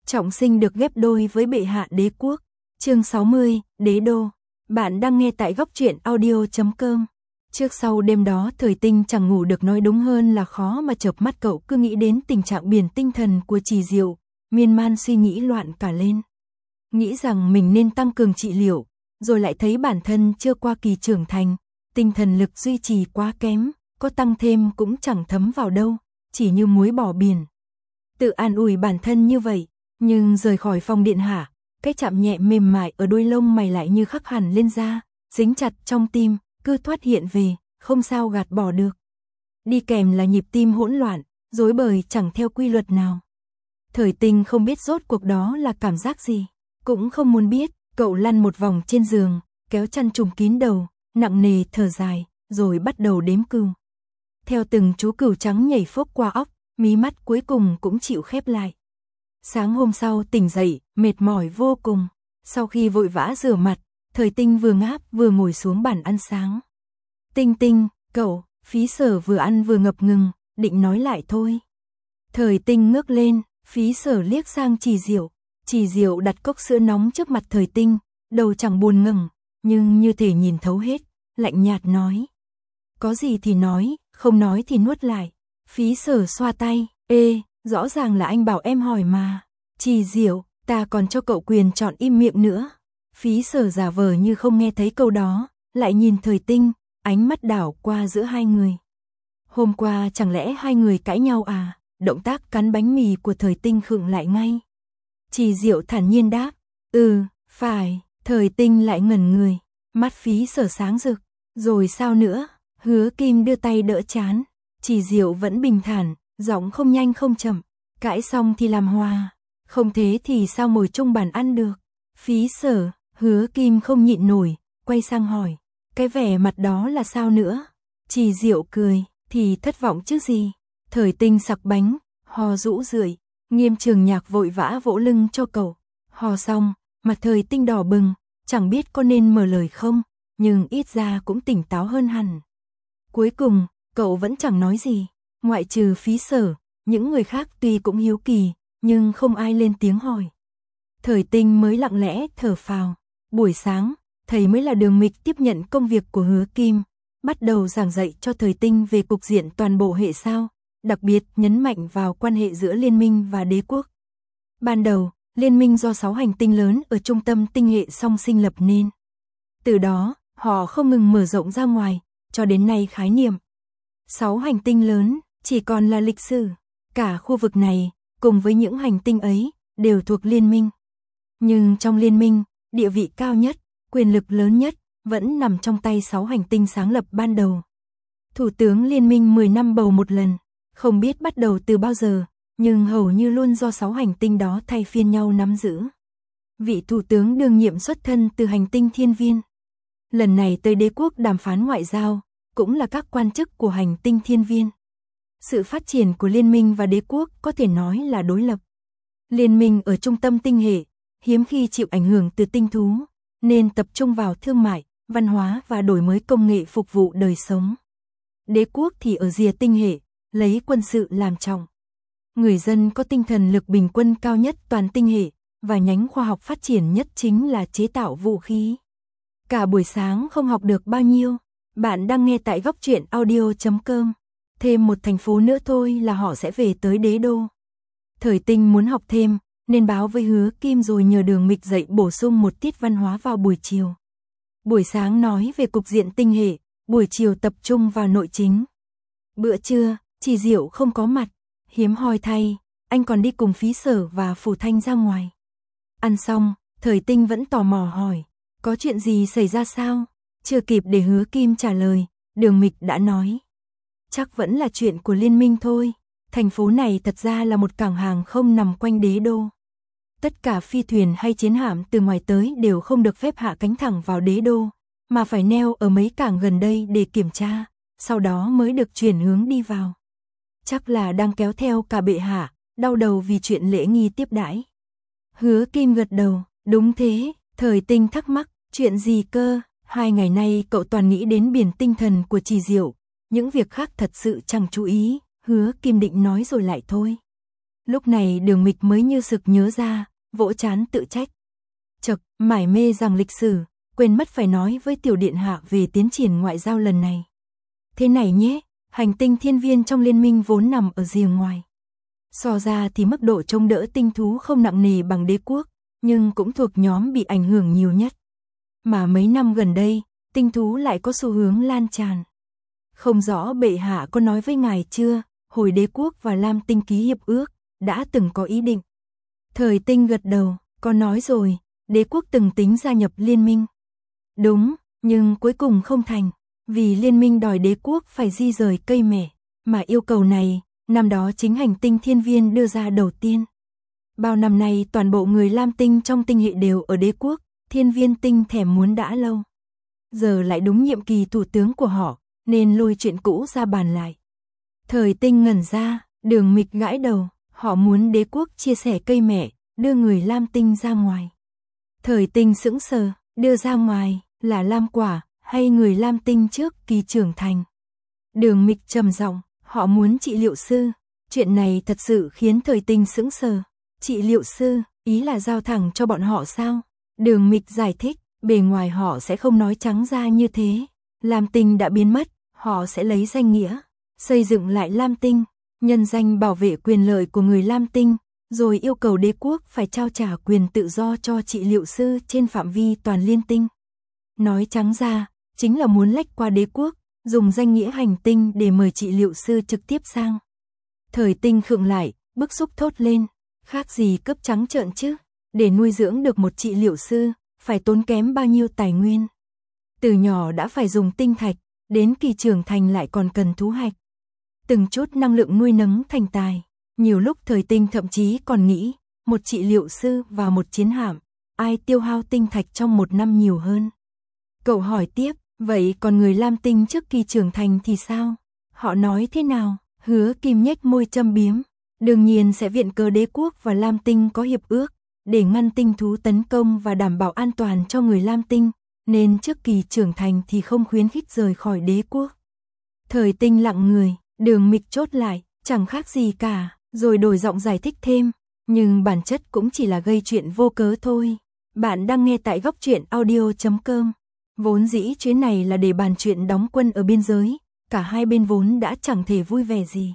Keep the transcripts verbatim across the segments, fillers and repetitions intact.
trọng sinh được ghép đôi với bệ hạ đế quốc. Chương sáu mươi, Đế đô. Bạn đang nghe tại góc truyện audio chấm com. Trước sau đêm đó Thời Tinh chẳng ngủ được, nói đúng hơn là khó mà chợp mắt. Cậu cứ nghĩ đến tình trạng biển tinh thần của Trì Diệu, miên man suy nghĩ loạn cả lên. Nghĩ rằng mình nên tăng cường trị liệu, rồi lại thấy bản thân chưa qua kỳ trưởng thành, tinh thần lực duy trì quá kém, có tăng thêm cũng chẳng thấm vào đâu, chỉ như muối bỏ biển. Tự an ủi bản thân như vậy, nhưng rời khỏi phòng điện hạ, cái chạm nhẹ mềm mại ở đôi lông mày lại như khắc hẳn lên da, dính chặt trong tim, cứ thoát hiện về, không sao gạt bỏ được. Đi kèm là nhịp tim hỗn loạn, rối bời chẳng theo quy luật nào. Thời Tinh không biết rốt cuộc đó là cảm giác gì, cũng không muốn biết. Cậu lăn một vòng trên giường, kéo chăn trùm kín đầu, nặng nề thở dài, rồi bắt đầu đếm cừu. Theo từng chú cừu trắng nhảy phốc qua óc, mí mắt cuối cùng cũng chịu khép lại. Sáng hôm sau tỉnh dậy, mệt mỏi vô cùng. Sau khi vội vã rửa mặt, Thời Tinh vừa ngáp vừa ngồi xuống bàn ăn sáng. Tinh Tinh, cậu, Phí Sở vừa ăn vừa ngập ngừng, định nói lại thôi. Thời Tinh ngước lên, Phí Sở liếc sang Trì Diệu. Trì Diệu đặt cốc sữa nóng trước mặt Thời Tinh, đầu chẳng buồn ngẩng, nhưng như thể nhìn thấu hết, lạnh nhạt nói. Có gì thì nói, không nói thì nuốt lại. Phí Sở xoa tay, ê, rõ ràng là anh bảo em hỏi mà. Trì Diệu, ta còn cho cậu quyền chọn im miệng nữa. Phí Sở giả vờ như không nghe thấy câu đó, lại nhìn Thời Tinh, ánh mắt đảo qua giữa hai người. Hôm qua chẳng lẽ hai người cãi nhau à? Động tác cắn bánh mì của Thời Tinh khựng lại ngay. Trì Diệu thản nhiên đáp, ừ, phải. Thời Tinh lại ngẩn người, mắt Phí Sở sáng rực. Rồi sao nữa? Hứa Kim đưa tay đỡ trán. Trì Diệu vẫn bình thản, giọng không nhanh không chậm. Cãi xong thì làm hòa, không thế thì sao ngồi chung bàn ăn được? Phí Sở, Hứa Kim không nhịn nổi, quay sang hỏi, cái vẻ mặt đó là sao nữa? Trì Diệu cười, thì thất vọng chứ gì. Thời Tinh sặc bánh, hò rũ rượi. Nghiêm Trường Nhạc vội vã vỗ lưng cho cậu. Hò xong, mặt Thời Tinh đỏ bừng, chẳng biết có nên mở lời không, nhưng ít ra cũng tỉnh táo hơn hẳn. Cuối cùng, cậu vẫn chẳng nói gì, ngoại trừ Phí Sở, những người khác tuy cũng hiếu kỳ, nhưng không ai lên tiếng hỏi. Thời Tinh mới lặng lẽ thở phào. Buổi sáng, thầy mới là Đường Mịch tiếp nhận công việc của Hứa Kim, bắt đầu giảng dạy cho Thời Tinh về cục diện toàn bộ hệ sao. Đặc biệt nhấn mạnh vào quan hệ giữa liên minh và đế quốc. Ban đầu, liên minh do sáu hành tinh lớn ở trung tâm tinh hệ song sinh lập nên. Từ đó, họ không ngừng mở rộng ra ngoài, cho đến nay khái niệm sáu hành tinh lớn chỉ còn là lịch sử. Cả khu vực này, cùng với những hành tinh ấy, đều thuộc liên minh. Nhưng trong liên minh, địa vị cao nhất, quyền lực lớn nhất, vẫn nằm trong tay sáu hành tinh sáng lập ban đầu. Thủ tướng liên minh mười năm bầu một lần. Không biết bắt đầu từ bao giờ, nhưng hầu như luôn do sáu hành tinh đó thay phiên nhau nắm giữ. Vị thủ tướng đương nhiệm xuất thân từ hành tinh Thiên Viên. Lần này tới đế quốc đàm phán ngoại giao, cũng là các quan chức của hành tinh Thiên Viên. Sự phát triển của liên minh và đế quốc có thể nói là đối lập. Liên minh ở trung tâm tinh hệ, hiếm khi chịu ảnh hưởng từ tinh thú, nên tập trung vào thương mại, văn hóa và đổi mới công nghệ phục vụ đời sống. Đế quốc thì ở rìa tinh hệ, lấy quân sự làm trọng. Người dân có tinh thần lực bình quân cao nhất toàn tinh hệ, và nhánh khoa học phát triển nhất chính là chế tạo vũ khí. Cả buổi sáng không học được bao nhiêu. Bạn đang nghe tại góc truyện audio chấm com. Thêm một thành phố nữa thôi là họ sẽ về tới đế đô. Thời Tinh muốn học thêm, nên báo với Hứa Kim rồi nhờ Đường Mịch dạy bổ sung một tiết văn hóa vào buổi chiều. Buổi sáng nói về cục diện tinh hệ, buổi chiều tập trung vào nội chính. Bữa trưa, Trì Diệu không có mặt, hiếm hoi thay, anh còn đi cùng Phí Sở và Phủ Thanh ra ngoài. Ăn xong, Thời Tinh vẫn tò mò hỏi, có chuyện gì xảy ra sao? Chưa kịp để Hứa Kim trả lời, Đường Mịch đã nói. Chắc vẫn là chuyện của liên minh thôi, thành phố này thật ra là một cảng hàng không nằm quanh đế đô. Tất cả phi thuyền hay chiến hạm từ ngoài tới đều không được phép hạ cánh thẳng vào đế đô, mà phải neo ở mấy cảng gần đây để kiểm tra, sau đó mới được chuyển hướng đi vào. Chắc là đang kéo theo cả bệ hạ, đau đầu vì chuyện lễ nghi tiếp đãi. Hứa Kim gật đầu, đúng thế. Thời Tinh thắc mắc, chuyện gì cơ? Hai ngày nay cậu toàn nghĩ đến biển tinh thần của Trì Diệu, những việc khác thật sự chẳng chú ý. Hứa Kim định nói rồi lại thôi. Lúc này Đường Mịch mới như sực nhớ ra, vỗ trán tự trách. Chậc, mải mê rằng lịch sử, quên mất phải nói với tiểu điện hạ về tiến triển ngoại giao lần này. Thế này nhé, hành tinh thiên viên trong liên minh vốn nằm ở rìa ngoài. So ra thì mức độ chống đỡ tinh thú không nặng nề bằng đế quốc, nhưng cũng thuộc nhóm bị ảnh hưởng nhiều nhất. Mà mấy năm gần đây, tinh thú lại có xu hướng lan tràn. Không rõ bệ hạ có nói với ngài chưa, hồi đế quốc và Lam Tinh ký hiệp ước, đã từng có ý định. Thời Tinh gật đầu, có nói rồi, đế quốc từng tính gia nhập liên minh. Đúng, nhưng cuối cùng không thành, vì liên minh đòi đế quốc phải di rời cây mẻ, mà yêu cầu này, năm đó chính hành tinh thiên viên đưa ra đầu tiên. Bao năm nay toàn bộ người Lam Tinh trong tinh hệ đều ở đế quốc, thiên viên tinh thèm muốn đã lâu. Giờ lại đúng nhiệm kỳ thủ tướng của họ, nên lôi chuyện cũ ra bàn lại. Thời Tinh ngẩn ra, Đường Mịch gãi đầu, họ muốn đế quốc chia sẻ cây mẹ, đưa người Lam Tinh ra ngoài. Thời Tinh sững sờ, đưa ra ngoài, là Lam quả, hay người Lam Tinh trước kỳ trưởng thành. Đường Mịch trầm giọng, họ muốn trị liệu sư. Chuyện này thật sự khiến Thời Tinh sững sờ. Trị liệu sư, ý là giao thẳng cho bọn họ sao? Đường Mịch giải thích, bề ngoài họ sẽ không nói trắng ra như thế. Lam Tinh đã biến mất, họ sẽ lấy danh nghĩa, xây dựng lại Lam Tinh, nhân danh bảo vệ quyền lợi của người Lam Tinh, rồi yêu cầu đế quốc phải trao trả quyền tự do cho trị liệu sư trên phạm vi toàn liên tinh. Nói trắng ra, chính là muốn lách qua đế quốc, dùng danh nghĩa hành tinh để mời trị liệu sư trực tiếp sang. Thời Tinh khựng lại, bức xúc thốt lên, khác gì cướp trắng trợn chứ, để nuôi dưỡng được một trị liệu sư, phải tốn kém bao nhiêu tài nguyên. Từ nhỏ đã phải dùng tinh thạch, đến kỳ trưởng thành lại còn cần thú hạch. Từng chút năng lượng nuôi nấng thành tài, nhiều lúc Thời Tinh thậm chí còn nghĩ, một trị liệu sư và một chiến hạm, ai tiêu hao tinh thạch trong một năm nhiều hơn. Cậu hỏi tiếp, vậy còn người Lam Tinh trước kỳ trưởng thành thì sao? Họ nói thế nào? Hứa Kim nhếch môi châm biếm, đương nhiên sẽ viện cớ đế quốc và Lam Tinh có hiệp ước, để ngăn tinh thú tấn công và đảm bảo an toàn cho người Lam Tinh, nên trước kỳ trưởng thành thì không khuyến khích rời khỏi đế quốc. Thời Tinh lặng người, Đường Mịch chốt lại, chẳng khác gì cả, rồi đổi giọng giải thích thêm, nhưng bản chất cũng chỉ là gây chuyện vô cớ thôi. Bạn đang nghe tại góc truyện audio chấm com. Vốn dĩ chuyến này là để bàn chuyện đóng quân ở biên giới, cả hai bên vốn đã chẳng thể vui vẻ gì.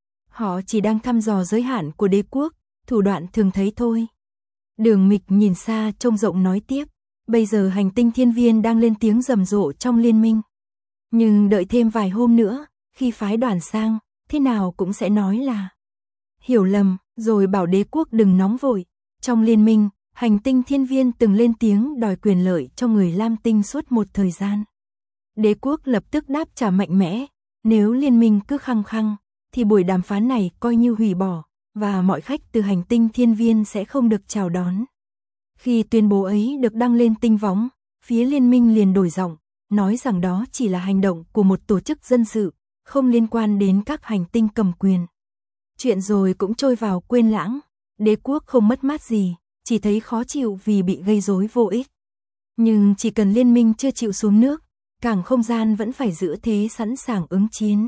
Họ chỉ đang thăm dò giới hạn của đế quốc, thủ đoạn thường thấy thôi. Đường Mịch nhìn xa trông rộng nói tiếp, bây giờ hành tinh thiên viên đang lên tiếng rầm rộ trong liên minh. Nhưng đợi thêm vài hôm nữa, khi phái đoàn sang, thế nào cũng sẽ nói là hiểu lầm, rồi bảo đế quốc đừng nóng vội. Trong liên minh, hành tinh thiên viên từng lên tiếng đòi quyền lợi cho người Lam Tinh suốt một thời gian. Đế quốc lập tức đáp trả mạnh mẽ, nếu liên minh cứ khăng khăng, thì buổi đàm phán này coi như hủy bỏ, và mọi khách từ hành tinh thiên viên sẽ không được chào đón. Khi tuyên bố ấy được đăng lên tinh võng, phía liên minh liền đổi giọng, nói rằng đó chỉ là hành động của một tổ chức dân sự, không liên quan đến các hành tinh cầm quyền. Chuyện rồi cũng trôi vào quên lãng, đế quốc không mất mát gì, chỉ thấy khó chịu vì bị gây rối vô ích. Nhưng chỉ cần liên minh chưa chịu xuống nước, cảng không gian vẫn phải giữ thế sẵn sàng ứng chiến.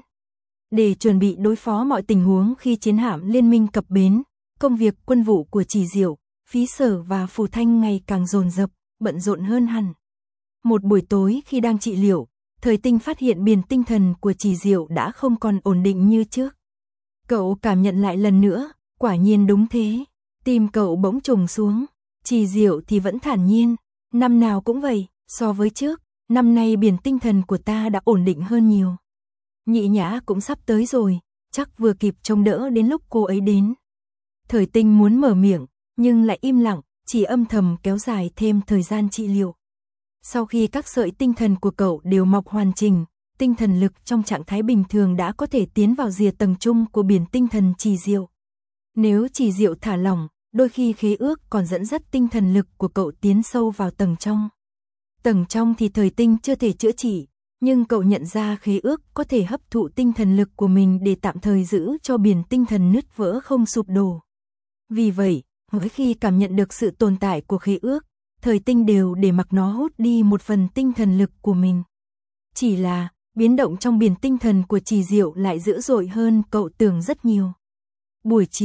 Để chuẩn bị đối phó mọi tình huống khi chiến hạm liên minh cập bến, công việc quân vụ của Chỉ Diệu, Phí Sở và Phù Thanh ngày càng dồn dập, bận rộn hơn hẳn. Một buổi tối khi đang trị liệu, Thời Tinh phát hiện biển tinh thần của Chỉ Diệu đã không còn ổn định như trước. Cậu cảm nhận lại lần nữa, quả nhiên đúng thế. Tim cậu bỗng trùng xuống. Chỉ Diệu thì vẫn thản nhiên, năm nào cũng vậy, so với trước, năm nay biển tinh thần của ta đã ổn định hơn nhiều. Nhị Nhã cũng sắp tới rồi, chắc vừa kịp trông đỡ đến lúc cô ấy đến. Thời Tinh muốn mở miệng, nhưng lại im lặng, chỉ âm thầm kéo dài thêm thời gian trị liệu. Sau khi các sợi tinh thần của cậu đều mọc hoàn chỉnh, tinh thần lực trong trạng thái bình thường đã có thể tiến vào rìa tầng trung của biển tinh thần Chỉ Diệu. Nếu Chỉ Diệu thả lỏng, đôi khi khế ước còn dẫn dắt tinh thần lực của cậu tiến sâu vào tầng trong. Tầng trong thì Thời Tinh chưa thể chữa trị, nhưng cậu nhận ra khế ước có thể hấp thụ tinh thần lực của mình để tạm thời giữ cho biển tinh thần nứt vỡ không sụp đổ. Vì vậy, mỗi khi cảm nhận được sự tồn tại của khế ước, Thời Tinh đều để mặc nó hút đi một phần tinh thần lực của mình. Chỉ là, biến động trong biển tinh thần của Chỉ Diệu lại dữ dội hơn cậu tưởng rất nhiều. Buổi chiều,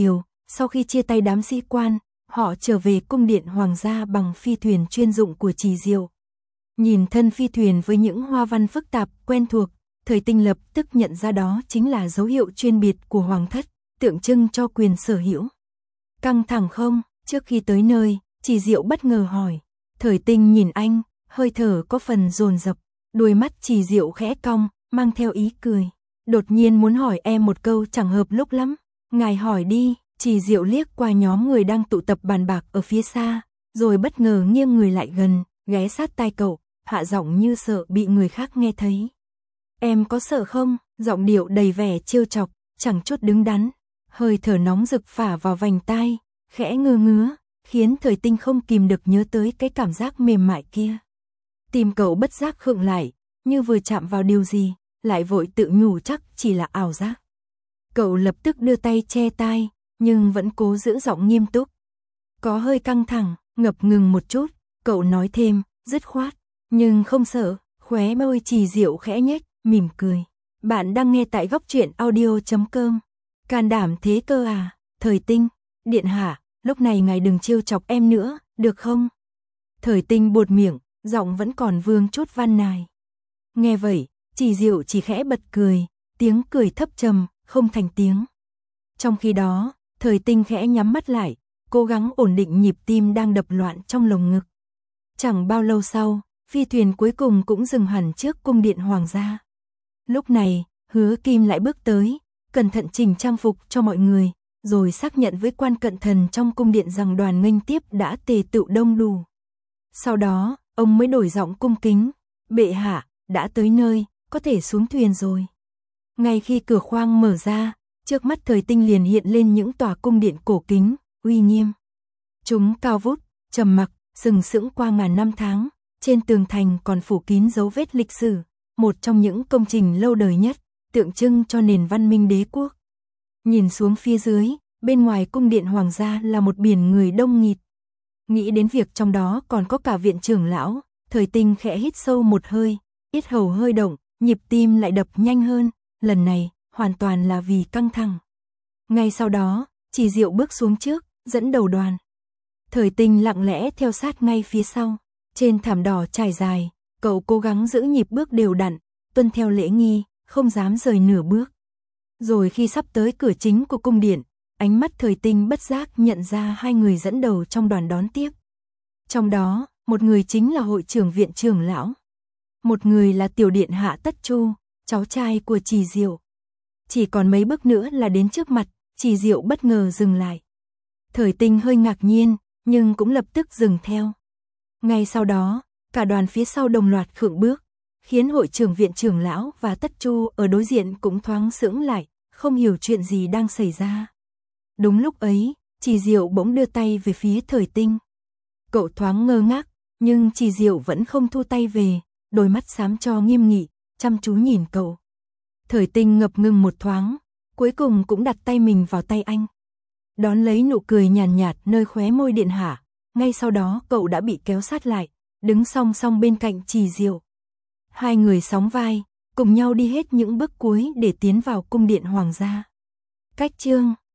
Sau khi chia tay đám sĩ quan, họ trở về cung điện hoàng gia bằng phi thuyền chuyên dụng của Trì Diệu. Nhìn thân phi thuyền với những hoa văn phức tạp, quen thuộc, Thời Tinh lập tức nhận ra đó chính là dấu hiệu chuyên biệt của hoàng thất, tượng trưng cho quyền sở hữu. Căng thẳng không? Trước khi tới nơi, Trì Diệu bất ngờ hỏi. Thời Tinh nhìn anh, hơi thở có phần dồn dập, đôi mắt Trì Diệu khẽ cong, mang theo ý cười. Đột nhiên muốn hỏi em một câu chẳng hợp lúc lắm. Ngài hỏi đi. Trì Diệu liếc qua nhóm người đang tụ tập bàn bạc ở phía xa, rồi bất ngờ nghiêng người lại gần, ghé sát tai cậu, hạ giọng như sợ bị người khác nghe thấy. Em có sợ không? Giọng điệu đầy vẻ trêu chọc, chẳng chút đứng đắn. Hơi thở nóng rực phả vào vành tai, khẽ ngơ ngứa, khiến Thời Tinh không kìm được nhớ tới cái cảm giác mềm mại kia. Tim cậu bất giác khựng lại, như vừa chạm vào điều gì, lại vội tự nhủ chắc chỉ là ảo giác. Cậu lập tức đưa tay che tai, nhưng vẫn cố giữ giọng nghiêm túc. Có hơi căng thẳng, ngập ngừng một chút, cậu nói thêm, dứt khoát, nhưng không sợ. Khóe môi Trì Diệu khẽ nhếch, mỉm cười. Bạn đang nghe tại góc truyện audio chấm com. Can đảm thế cơ à? Thời Tinh, điện hạ, lúc này ngài đừng trêu chọc em nữa, được không? Thời Tinh buột miệng, giọng vẫn còn vương chút van nài. Nghe vậy, Trì Diệu chỉ khẽ bật cười, tiếng cười thấp trầm, không thành tiếng. Trong khi đó, Thời Tinh khẽ nhắm mắt lại, cố gắng ổn định nhịp tim đang đập loạn trong lồng ngực. Chẳng bao lâu sau, phi thuyền cuối cùng cũng dừng hẳn trước cung điện hoàng gia. Lúc này, Hứa Kim lại bước tới, cẩn thận chỉnh trang phục cho mọi người, rồi xác nhận với quan cận thần trong cung điện rằng đoàn nghênh tiếp đã tề tựu đông đủ. Sau đó, ông mới đổi giọng cung kính, bệ hạ, đã tới nơi, có thể xuống thuyền rồi. Ngay khi cửa khoang mở ra, trước mắt Thời Tinh liền hiện lên những tòa cung điện cổ kính, uy nghiêm. Chúng cao vút, trầm mặc, sừng sững qua ngàn năm tháng, trên tường thành còn phủ kín dấu vết lịch sử, một trong những công trình lâu đời nhất, tượng trưng cho nền văn minh đế quốc. Nhìn xuống phía dưới, bên ngoài cung điện hoàng gia là một biển người đông nghịt. Nghĩ đến việc trong đó còn có cả viện trưởng lão, Thời Tinh khẽ hít sâu một hơi, yết hầu hơi động, nhịp tim lại đập nhanh hơn, lần này hoàn toàn là vì căng thẳng. Ngay sau đó, Trì Diệu bước xuống trước, dẫn đầu đoàn. Thời Tinh lặng lẽ theo sát ngay phía sau. Trên thảm đỏ trải dài, cậu cố gắng giữ nhịp bước đều đặn, tuân theo lễ nghi, không dám rời nửa bước. Rồi khi sắp tới cửa chính của cung điện, ánh mắt Thời Tinh bất giác nhận ra hai người dẫn đầu trong đoàn đón tiếp. Trong đó, một người chính là hội trưởng viện trưởng lão. Một người là tiểu điện hạ Tất Chu, cháu trai của Trì Diệu. Chỉ còn mấy bước nữa là đến trước mặt, Trì Diệu bất ngờ dừng lại. Thời Tinh hơi ngạc nhiên, nhưng cũng lập tức dừng theo. Ngay sau đó, cả đoàn phía sau đồng loạt khựng bước, khiến hội trưởng viện trưởng lão và Tất Chu ở đối diện cũng thoáng sững lại, không hiểu chuyện gì đang xảy ra. Đúng lúc ấy, Trì Diệu bỗng đưa tay về phía Thời Tinh. Cậu thoáng ngơ ngác, nhưng Trì Diệu vẫn không thu tay về, đôi mắt xám cho nghiêm nghị, chăm chú nhìn cậu. Thời Tinh ngập ngừng một thoáng, cuối cùng cũng đặt tay mình vào tay anh. Đón lấy nụ cười nhàn nhạt, nhạt nơi khóe môi điện hạ, ngay sau đó cậu đã bị kéo sát lại, đứng song song bên cạnh Trì Diệu. Hai người sóng vai, cùng nhau đi hết những bước cuối để tiến vào cung điện hoàng gia. Cách chương